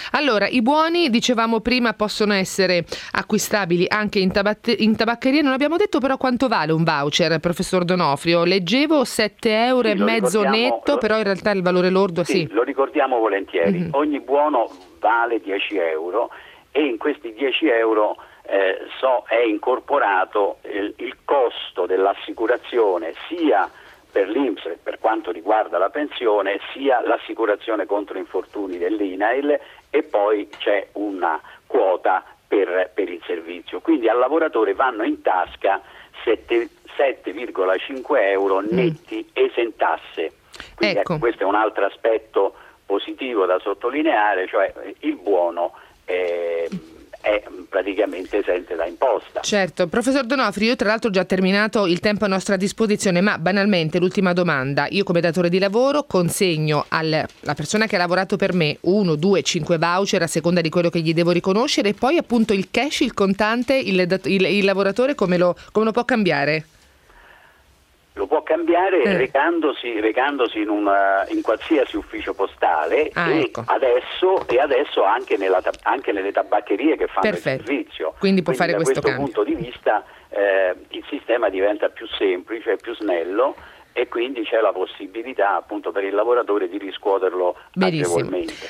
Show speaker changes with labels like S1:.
S1: Allora, i buoni, dicevamo prima, possono essere acquistabili anche in tabaccheria. Non abbiamo detto però quanto vale un voucher, professor D'Onofrio. Leggevo 7,5 euro netto, però in realtà il valore lordo
S2: sì. Lo ricordiamo volentieri. Ogni buono vale 10 euro e in questi 10 euro è incorporato il costo dell'assicurazione sia per l'INPS per quanto riguarda la pensione, sia l'assicurazione contro infortuni dell'INAIL, e poi c'è una quota per il servizio. Quindi al lavoratore vanno in tasca 7,5 euro netti esentasse. Quindi
S1: ecco.
S2: Questo è un altro aspetto positivo da sottolineare, cioè il buono è praticamente esente da imposta.
S1: Certo, professor D'Onofrio, io tra l'altro ho già terminato il tempo a nostra disposizione, ma banalmente l'ultima domanda: io come datore di lavoro consegno alla persona che ha lavorato per me 1, 2, 5 voucher a seconda di quello che gli devo riconoscere, e poi appunto il cash, il contante, il lavoratore come lo può cambiare?
S2: Lo può cambiare recandosi in qualsiasi ufficio postale
S1: ecco.
S2: adesso anche nelle tabaccherie che fanno il servizio.
S1: Quindi può fare questo cambio.
S2: Da questo punto di vista il sistema diventa più semplice, più snello, e quindi c'è la possibilità appunto per il lavoratore di riscuoterlo agevolmente.